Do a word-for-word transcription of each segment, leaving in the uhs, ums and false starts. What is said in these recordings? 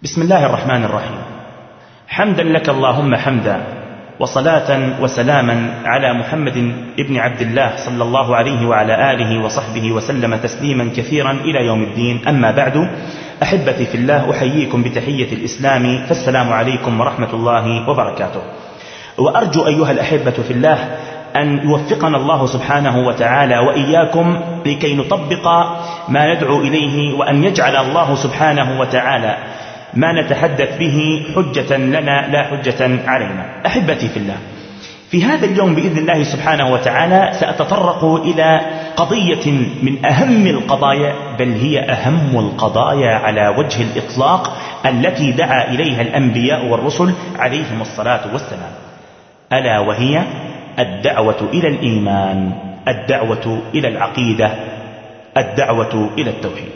بسم الله الرحمن الرحيم. حمدا لك اللهم حمدا، وصلاة وسلاما على محمد ابن عبد الله صلى الله عليه وعلى آله وصحبه وسلم تسليما كثيرا إلى يوم الدين. أما بعد، أحبتي في الله، أحييكم بتحية الإسلام، فالسلام عليكم ورحمة الله وبركاته. وأرجو أيها الأحبة في الله أن يوفقنا الله سبحانه وتعالى وإياكم لكي نطبق ما ندعو إليه، وأن يجعل الله سبحانه وتعالى ما نتحدث به حجة لنا لا حجة علينا. أحبتي في الله، في هذا اليوم بإذن الله سبحانه وتعالى سأتطرق إلى قضية من أهم القضايا، بل هي أهم القضايا على وجه الإطلاق التي دعا إليها الأنبياء والرسل عليهم الصلاة والسلام، ألا وهي الدعوة إلى الإيمان، الدعوة إلى العقيدة، الدعوة إلى التوحيد.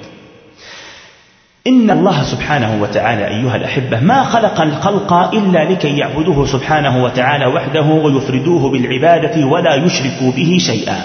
إن الله سبحانه وتعالى أيها الأحبة ما خلق الخلق إلا لكي يعبدوه سبحانه وتعالى وحده ويفردوه بالعبادة ولا يشركوا به شيئا.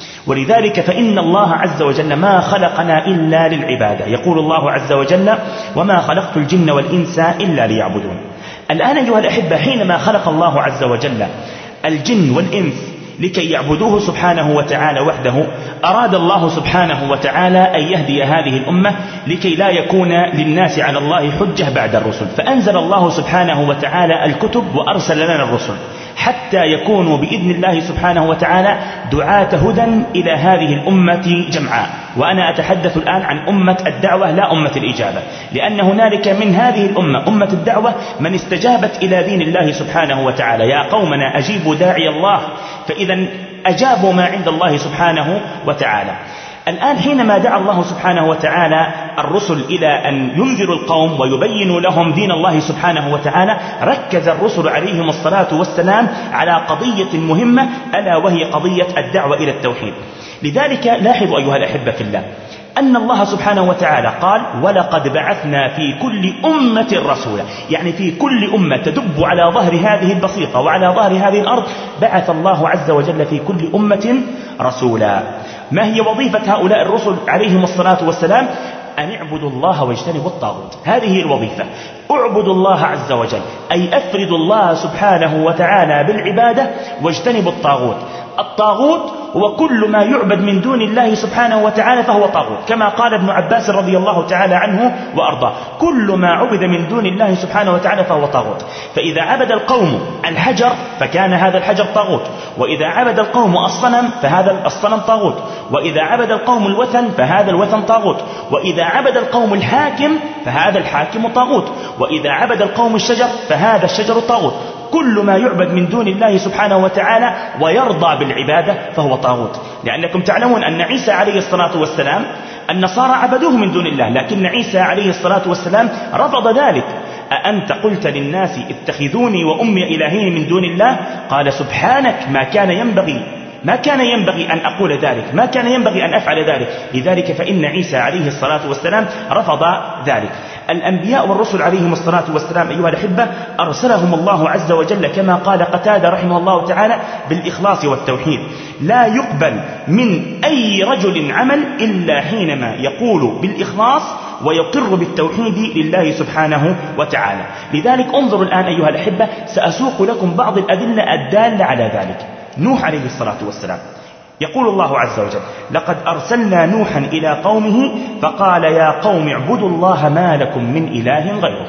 ولذلك فإن الله عز وجل ما خلقنا إلا للعبادة. يقول الله عز وجل: وما خلقت الجن والإنس إلا ليعبدون. الآن أيها الأحبة، حينما خلق الله عز وجل الجن والإنس لكي يعبدوه سبحانه وتعالى وحده، أراد الله سبحانه وتعالى أن يهدي هذه الأمة لكي لا يكون للناس على الله حجة بعد الرسل، فأنزل الله سبحانه وتعالى الكتب وأرسل لنا الرسل حتى يكونوا بإذن الله سبحانه وتعالى دعاة هدى إلى هذه الأمة جمعاء. وأنا أتحدث الآن عن أمة الدعوة لا أمة الإجابة، لأن هنالك من هذه الأمة أمة الدعوة من استجابت إلى دين الله سبحانه وتعالى: يا قومنا أجيبوا داعي الله، فإذا أجابوا ما عند الله سبحانه وتعالى. الآن حينما دعا الله سبحانه وتعالى الرسل إلى أن ينذروا القوم ويبينوا لهم دين الله سبحانه وتعالى، ركز الرسل عليهم الصلاة والسلام على قضية مهمة، ألا وهي قضية الدعوة إلى التوحيد. لذلك لاحظوا أيها الأحبة في الله أن الله سبحانه وتعالى قال: ولقد بعثنا في كل أمة رسولا، يعني في كل أمة تدب على ظهر هذه البسيطة وعلى ظهر هذه الأرض بعث الله عز وجل في كل أمة رسولا. ما هي وظيفة هؤلاء الرسل عليهم الصلاة والسلام؟ أن اعبدوا الله واجتنبوا الطاغوت. هذه هي الوظيفة: اعبدوا الله عز وجل، أي أفردوا الله سبحانه وتعالى بالعبادة واجتنبوا الطاغوت. الطاغوت هو كل ما يعبد من دون الله سبحانه وتعالى فهو طاغوت، كما قال ابن عباس رضي الله تعالى عنه وأرضاه: كل ما عبد من دون الله سبحانه وتعالى فهو طاغوت. فإذا عبد القوم الحجر فكان هذا الحجر طاغوت، وإذا عبد القوم الصنم فهذا الصنم طاغوت، وإذا عبد القوم الوثن فهذا الوثن طاغوت، وإذا عبد القوم الحاكم فهذا الحاكم طاغوت، وإذا عبد القوم الشجر فهذا الشجر طاغوت. كل ما يعبد من دون الله سبحانه وتعالى ويرضى بالعبادة فهو طاغوت. لأنكم تعلمون أن عيسى عليه الصلاة والسلام النصارى عبدوه من دون الله، لكن عيسى عليه الصلاة والسلام رفض ذلك: أأنت قلت للناس اتخذوني وأمي إلهين من دون الله؟ قال: سبحانك، ما كان ينبغي ما كان ينبغي أن أقول ذلك، ما كان ينبغي أن أفعل ذلك. لذلك فإن عيسى عليه الصلاة والسلام رفض ذلك. الأنبياء والرسل عليهم الصلاة والسلام أيها الأحبة أرسلهم الله عز وجل كما قال قتادة رحمه الله تعالى بالإخلاص والتوحيد. لا يقبل من أي رجل عمل إلا حينما يقول بالإخلاص ويقر بالتوحيد لله سبحانه وتعالى. لذلك انظروا الآن أيها الأحبة، سأسوق لكم بعض الأدلة الدالة على ذلك. نوح عليه الصلاة والسلام يقول الله عز وجل: لقد أرسلنا نوحا إلى قومه فقال يا قوم اعبدوا الله ما لكم من إله غيره.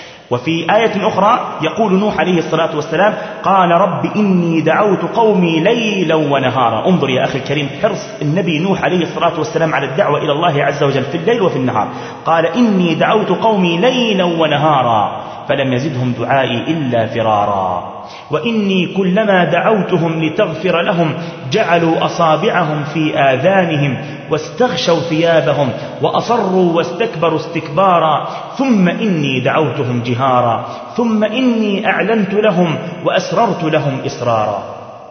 وفي آية أخرى يقول نوح عليه الصلاة والسلام: قال رب إني دعوت قومي ليلا ونهارا. انظر يا أخي الكريم حرص النبي نوح عليه الصلاة والسلام على الدعوة إلى الله عز وجل في الليل وفي النهار. قال: إني دعوت قومي ليلا ونهارا فلم يزدهم دعائي إلا فرارا، وإني كلما دعوتهم لتغفر لهم جعلوا أصابعهم في آذانهم واستغشوا ثيابهم وأصروا واستكبروا استكبارا ثم إني دعوتهم جهارا ثم إني أعلنت لهم وأسررت لهم إسرارا.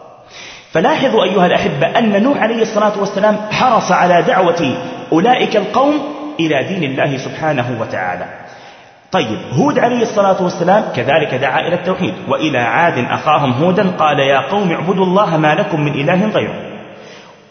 فلاحظوا أيها الأحبة أن نوح عليه الصلاة والسلام حرص على دعوة أولئك القوم إلى دين الله سبحانه وتعالى. طيب، هود عليه الصلاة والسلام كذلك دعا إلى التوحيد: وإلى عاد أخاهم هودا قال يا قوم اعبدوا الله ما لكم من إله غيره.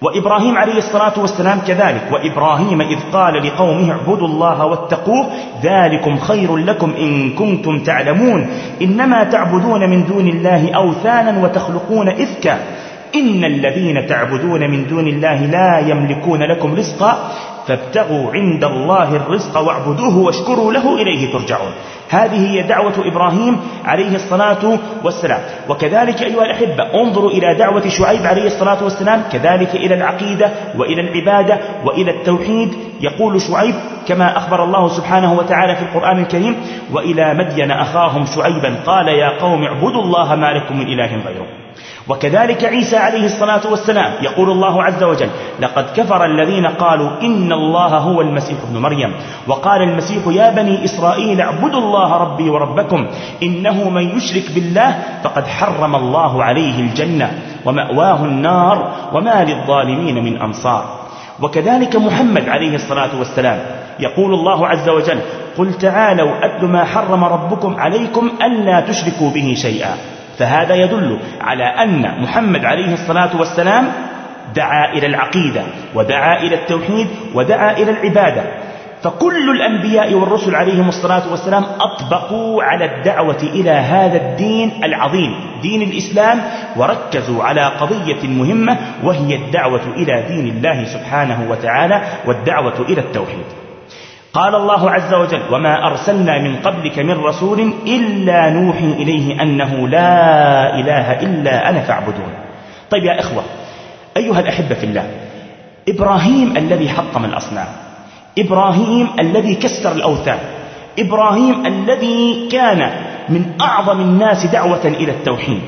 وإبراهيم عليه الصلاة والسلام كذلك: وإبراهيم إذ قال لقومه اعبدوا الله واتقوه ذلكم خير لكم إن كنتم تعلمون إنما تعبدون من دون الله أوثانا وتخلقون إفكا إن الذين تعبدون من دون الله لا يملكون لكم رزقا فابتغوا عند الله الرزق واعبدوه واشكروا له إليه ترجعون. هذه هي دعوة إبراهيم عليه الصلاة والسلام. وكذلك أيها الأحبة انظروا إلى دعوة شعيب عليه الصلاة والسلام كذلك إلى العقيدة وإلى العبادة وإلى التوحيد. يقول شعيب كما أخبر الله سبحانه وتعالى في القرآن الكريم: وإلى مدين أخاهم شعيبا قال يا قوم اعبدوا الله ما لكم من إله غيره. وكذلك عيسى عليه الصلاة والسلام يقول الله عز وجل: لقد كفر الذين قالوا إن الله هو المسيح ابن مريم وقال المسيح يا بني إسرائيل اعبدوا الله ربي وربكم إنه من يشرك بالله فقد حرم الله عليه الجنة ومأواه النار وما للظالمين من أنصار. وكذلك محمد عليه الصلاة والسلام يقول الله عز وجل: قل تعالوا أتل ما حرم ربكم عليكم ألا تشركوا به شيئا. فهذا يدل على أن محمد عليه الصلاة والسلام دعا إلى العقيدة ودعا إلى التوحيد ودعا إلى العبادة. فكل الأنبياء والرسل عليهم الصلاة والسلام أطبقوا على الدعوة إلى هذا الدين العظيم دين الإسلام وركزوا على قضية مهمة وهي الدعوة إلى دين الله سبحانه وتعالى والدعوة إلى التوحيد. قال الله عز وجل: وما أرسلنا من قبلك من رسول إلا نوحي إليه أنه لا إله إلا أنا فاعبدون. طيب يا إخوة أيها الأحبة في الله، إبراهيم الذي حطم الأصنام، إبراهيم الذي كسر الأوثان، إبراهيم الذي كان من أعظم الناس دعوة إلى التوحيد،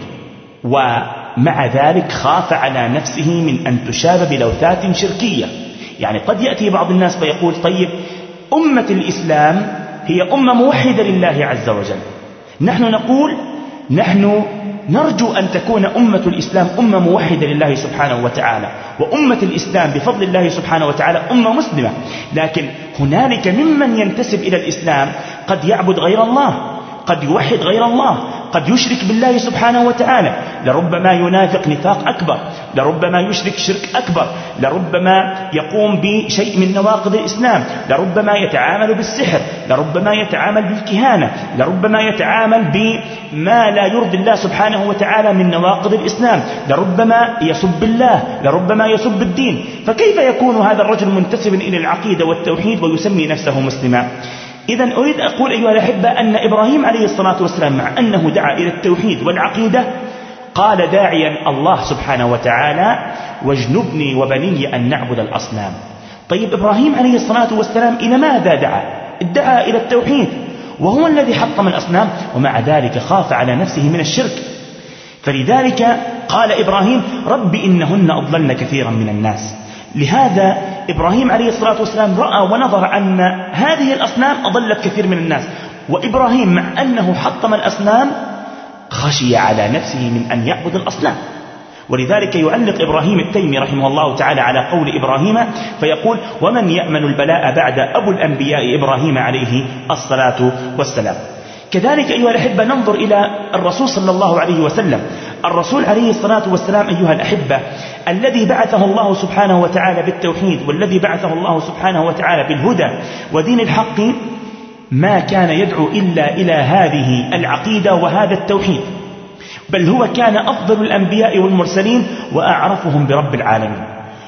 ومع ذلك خاف على نفسه من أن تشاب بلوثات شركية. يعني قد يأتي بعض الناس فيقول: طيب أمة الإسلام هي أمة موحدة لله عز وجل، نحن نقول نحن نرجو أن تكون أمة الإسلام أمة موحدة لله سبحانه وتعالى، وأمة الإسلام بفضل الله سبحانه وتعالى أمة مسلمة، لكن هنالك ممن ينتسب إلى الإسلام قد يعبد غير الله، قد يوحد غير الله، قد يشرك بالله سبحانه وتعالى، لربما ينافق نفاق أكبر، لربما يشرك شرك أكبر، لربما يقوم بشيء من نواقض الإسلام، لربما يتعامل بالسحر، لربما يتعامل بالكهانة، لربما يتعامل بما لا يرضي الله سبحانه وتعالى من نواقض الإسلام، لربما يسب الله، لربما يسب الدين. فكيف يكون هذا الرجل منتسبا إلى العقيدة والتوحيد ويسمي نفسه مسلما؟ إذن أريد أقول أيها الأحبة أن إبراهيم عليه الصلاة والسلام مع أنه دعا إلى التوحيد والعقيدة قال داعيا الله سبحانه وتعالى: واجنبني وبني أن نعبد الأصنام. طيب إبراهيم عليه الصلاة والسلام إلى ماذا دعا؟ ادعى إلى التوحيد وهو الذي حطم الأصنام، ومع ذلك خاف على نفسه من الشرك. فلذلك قال إبراهيم: رب إنهن أضللن كثيرا من الناس. لهذا إبراهيم عليه الصلاة والسلام رأى ونظر أن هذه الأصنام أضلت كثير من الناس، وإبراهيم مع أنه حطم الأصنام خشي على نفسه من أن يعبد الأصنام. ولذلك يعلق إبراهيم التيمي رحمه الله تعالى على قول إبراهيم فيقول: ومن يأمن البلاء بعد أبو الأنبياء إبراهيم عليه الصلاة والسلام. كذلك أيها الأحبة ننظر إلى الرسول صلى الله عليه وسلم. الرسول عليه الصلاة والسلام أيها الأحبة الذي بعثه الله سبحانه وتعالى بالتوحيد، والذي بعثه الله سبحانه وتعالى بالهدى ودين الحق، ما كان يدعو إلا إلى هذه العقيدة وهذا التوحيد، بل هو كان أفضل الأنبياء والمرسلين وأعرفهم برب العالمين.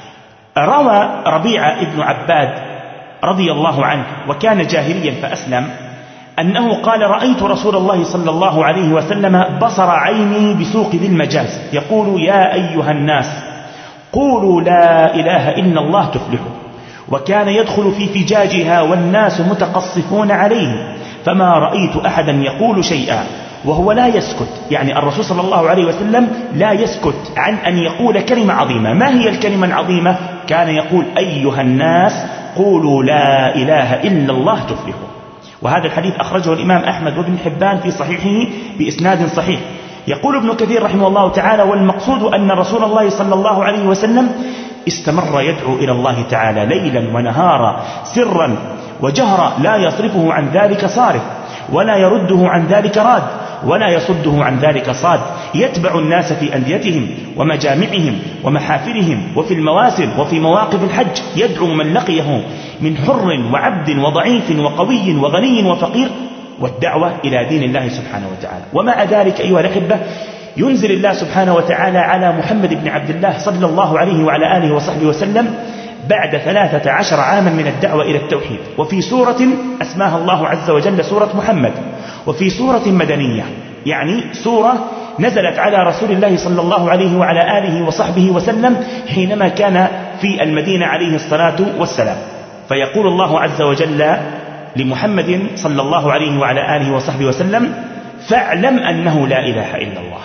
روى ربيعة ابن عباد رضي الله عنه وكان جاهليا فأسلم أنه قال: رأيت رسول الله صلى الله عليه وسلم بصر عيني بسوق ذي المجاز يقول: يا أيها الناس قولوا لا إله إلا الله تفلحوا. وكان يدخل في فجاجها والناس متقصفون عليه، فما رأيت أحدا يقول شيئا وهو لا يسكت. يعني الرسول صلى الله عليه وسلم لا يسكت عن أن يقول كلمة عظيمة. ما هي الكلمة العظيمة؟ كان يقول: أيها الناس قولوا لا إله إلا الله تفلحوا. وهذا الحديث أخرجه الإمام أحمد وابن حبان في صحيحه بإسناد صحيح. يقول ابن كثير رحمه الله تعالى: والمقصود أن رسول الله صلى الله عليه وسلم استمر يدعو إلى الله تعالى ليلا ونهارا سرا وجهرا، لا يصرفه عن ذلك صارف، ولا يرده عن ذلك راد، ولا يصده عن ذلك صاد. يتبع الناس في أنديتهم ومجامعهم ومحافلهم وفي المواسم وفي مواقف الحج، يدعو من لقيه من حر وعبد وضعيف وقوي وغني وفقير، والدعوة إلى دين الله سبحانه وتعالى. ومع ذلك أيها الأحبة ينزل الله سبحانه وتعالى على محمد بن عبد الله صلى الله عليه وعلى آله وصحبه وسلم بعد ثلاثة عشر عاما من الدعوة إلى التوحيد، وفي سورة أسماها الله عز وجل سورة محمد، وفي سورة مدنية، يعني سورة نزلت على رسول الله صلى الله عليه وعلى آله وصحبه وسلم حينما كان في المدينة عليه الصلاة والسلام. فيقول الله عز وجل لمحمد صلى الله عليه وعلى آله وصحبه وسلم: فاعلم أنه لا إله إلا الله.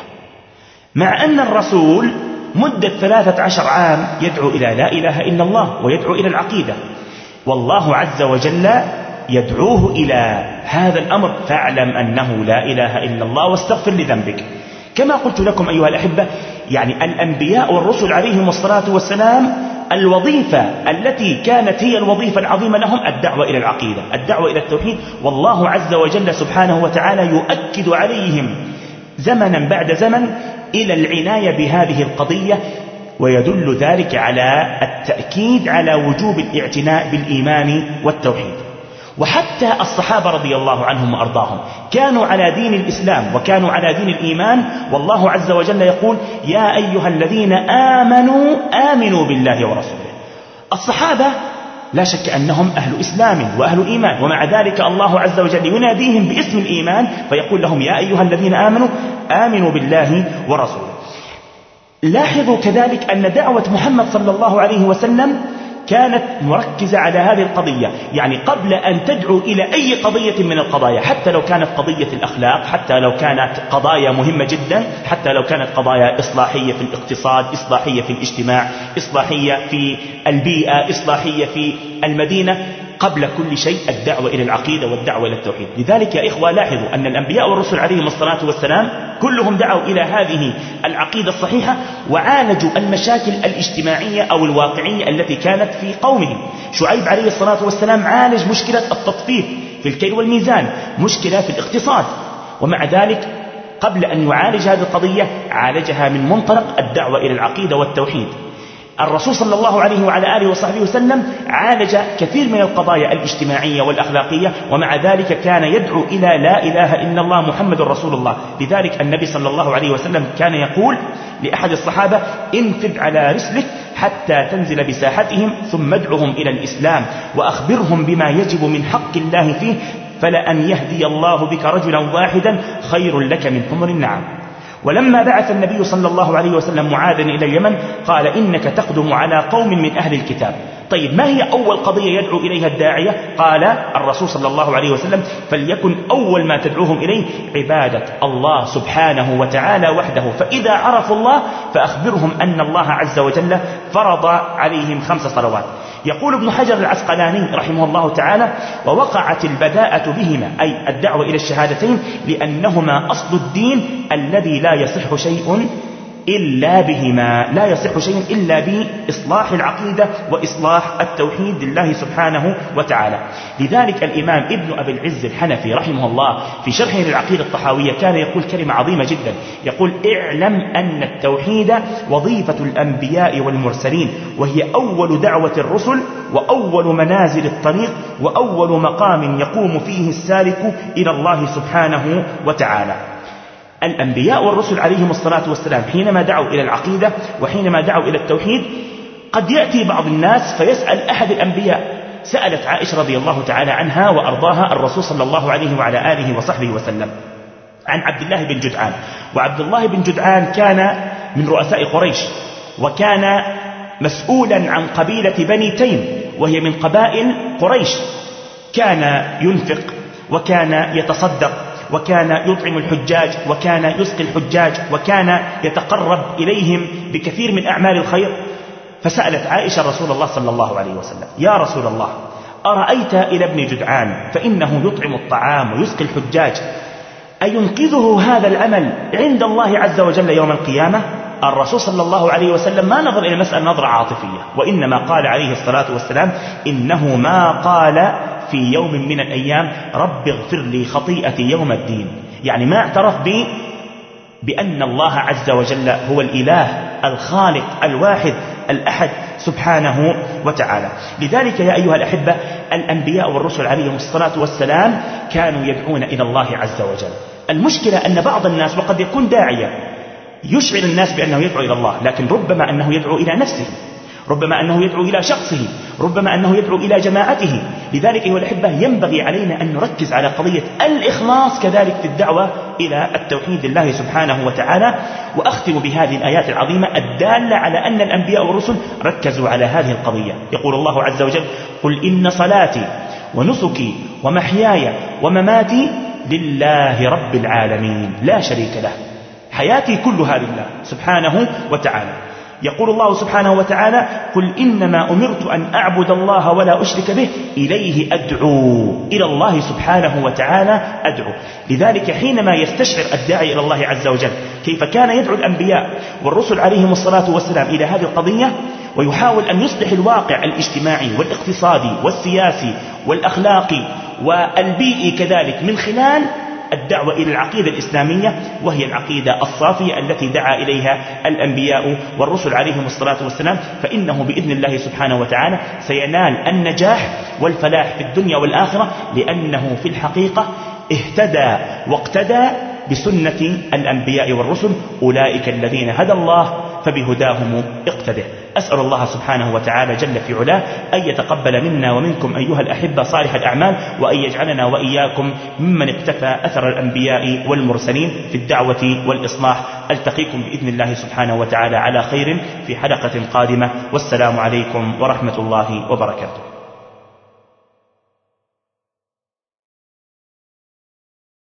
مع أن الرسول مدة ثلاثة عشر عام يدعو إلى لا إله إلا الله ويدعو إلى العقيدة، والله عز وجل يدعوه إلى هذا الأمر: فاعلم أنه لا إله إلا الله واستغفر لذنبك. كما قلت لكم أيها الأحبة، يعني الأنبياء والرسل عليهم الصلاة والسلام الوظيفة التي كانت هي الوظيفة العظيمة لهم الدعوة إلى العقيدة، الدعوة إلى التوحيد، والله عز وجل سبحانه وتعالى يؤكد عليهم زمنا بعد زمن إلى العناية بهذه القضية، ويدل ذلك على التأكيد على وجوب الاعتناء بالإيمان والتوحيد. وحتى الصحابة رضي الله عنهم وأرضاهم كانوا على دين الإسلام وكانوا على دين الإيمان، والله عز وجل يقول: يا أيها الذين آمنوا آمنوا بالله ورسوله. الصحابة لا شك أنهم أهل إسلام وأهل إيمان، ومع ذلك الله عز وجل يناديهم باسم الإيمان فيقول لهم: يا أيها الذين آمنوا آمنوا بالله ورسوله. لاحظوا كذلك أن دعوة محمد صلى الله عليه وسلم كانت مركزة على هذه القضية، يعني قبل أن تدعو إلى أي قضية من القضايا، حتى لو كانت قضية الأخلاق، حتى لو كانت قضايا مهمة جدا، حتى لو كانت قضايا إصلاحية في الاقتصاد، إصلاحية في الاجتماع، إصلاحية في البيئة، إصلاحية في المدينة، قبل كل شيء الدعوة إلى العقيدة والدعوة إلى التوحيد. لذلك يا إخوة لاحظوا أن الأنبياء والرسل عليهم الصلاة والسلام كلهم دعوا إلى هذه العقيدة الصحيحة، وعالجوا المشاكل الاجتماعية أو الواقعية التي كانت في قومهم. شعيب عليه الصلاة والسلام عالج مشكلة التطفيف في الكيل والميزان، مشكلة في الاقتصاد، ومع ذلك قبل أن يعالج هذه القضية عالجها من منطلق الدعوة إلى العقيدة والتوحيد. الرسول صلى الله عليه وعلى آله وصحبه وسلم عالج كثير من القضايا الاجتماعية والأخلاقية، ومع ذلك كان يدعو إلى لا إله إلا الله محمد رسول الله. لذلك النبي صلى الله عليه وسلم كان يقول لأحد الصحابة: انفذ على رسلك حتى تنزل بساحتهم ثم ادعهم إلى الإسلام وأخبرهم بما يجب من حق الله فيه، فلأن يهدي الله بك رجلا واحدا خير لك من حمر النعم. ولما بعث النبي صلى الله عليه وسلم معاذا إلى اليمن قال: إنك تقدم على قوم من أهل الكتاب. طيب ما هي أول قضية يدعو إليها الداعية؟ قال الرسول صلى الله عليه وسلم: فليكن أول ما تدعوهم إليه عبادة الله سبحانه وتعالى وحده، فإذا عرفوا الله فأخبرهم أن الله عز وجل فرض عليهم خمس صلوات. يقول ابن حجر العسقلاني رحمه الله تعالى: ووقعت البداءة بهما، أي الدعوة إلى الشهادتين، لأنهما أصل الدين الذي لا يصح شيء إلا بهما، لا يصح شيء إلا بإصلاح العقيدة وإصلاح التوحيد لله سبحانه وتعالى. لذلك الإمام ابن أبي العز الحنفي رحمه الله في شرحه للعقيدة الطحاوية كان يقول كلمة عظيمة جدا، يقول: اعلم أن التوحيد وظيفة الأنبياء والمرسلين، وهي أول دعوة الرسل وأول منازل الطريق وأول مقام يقوم فيه السالك إلى الله سبحانه وتعالى. الأنبياء والرسل عليهم الصلاة والسلام حينما دعوا إلى العقيدة وحينما دعوا إلى التوحيد، قد يأتي بعض الناس فيسأل أحد الأنبياء. سألت عائشة رضي الله تعالى عنها وأرضاها الرسول صلى الله عليه وعلى آله وصحبه وسلم عن عبد الله بن جدعان، وعبد الله بن جدعان كان من رؤساء قريش، وكان مسؤولا عن قبيلة بني تيم وهي من قبائل قريش. كان ينفق وكان يتصدق وكان يطعم الحجاج وكان يسقي الحجاج وكان يتقرب إليهم بكثير من أعمال الخير. فسألت عائشة رسول الله صلى الله عليه وسلم: يا رسول الله، أرأيت إلى ابن جدعان فإنه يطعم الطعام ويسقي الحجاج، أينقذه هذا العمل عند الله عز وجل يوم القيامة؟ الرسول صلى الله عليه وسلم ما نظر إلى المسألة نظرة عاطفية، وإنما قال عليه الصلاة والسلام: إنه ما قال في يوم من الأيام رب اغفر لي خطيئتي يوم الدين، يعني ما اعترف بأن الله عز وجل هو الإله الخالق الواحد الأحد سبحانه وتعالى. لذلك يا أيها الأحبة الأنبياء والرسل عليهم الصلاة والسلام كانوا يدعون إلى الله عز وجل. المشكلة أن بعض الناس وقد يكون داعية يشعر الناس بأنه يدعو إلى الله، لكن ربما أنه يدعو إلى نفسه، ربما أنه يدعو إلى شخصه، ربما أنه يدعو إلى جماعته. لذلك أيها الأحبة ينبغي علينا أن نركز على قضية الإخلاص كذلك في الدعوة إلى التوحيد لله سبحانه وتعالى. وأختم بهذه الآيات العظيمة الدالة على أن الأنبياء والرسل ركزوا على هذه القضية. يقول الله عز وجل: قل إن صلاتي ونسكي ومحياي ومماتي لله رب العالمين لا شريك له. حياتي كلها لله سبحانه وتعالى. يقول الله سبحانه وتعالى: قل إنما أمرت أن أعبد الله ولا أشرك به إليه أدعو. إلى الله سبحانه وتعالى أدعو. لذلك حينما يستشعر الداعي إلى الله عز وجل كيف كان يدعو الأنبياء والرسل عليهم الصلاة والسلام إلى هذه القضية، ويحاول أن يصلح الواقع الاجتماعي والاقتصادي والسياسي والأخلاقي والبيئي كذلك من خلال الدعوة إلى العقيدة الإسلامية، وهي العقيدة الصافية التي دعا إليها الأنبياء والرسل عليهم الصلاة والسلام، فإنه بإذن الله سبحانه وتعالى سينال النجاح والفلاح في الدنيا والآخرة، لأنه في الحقيقة اهتدى واقتدى بسنة الأنبياء والرسل. أولئك الذين هدى الله فبهداهم اقتده. أسأل الله سبحانه وتعالى جل في علاه أن يتقبل منا ومنكم أيها الأحبة صالح الأعمال، وأن يجعلنا وإياكم ممن اقتفى أثر الأنبياء والمرسلين في الدعوة والإصلاح. ألتقيكم بإذن الله سبحانه وتعالى على خير في حلقة قادمة، والسلام عليكم ورحمة الله وبركاته.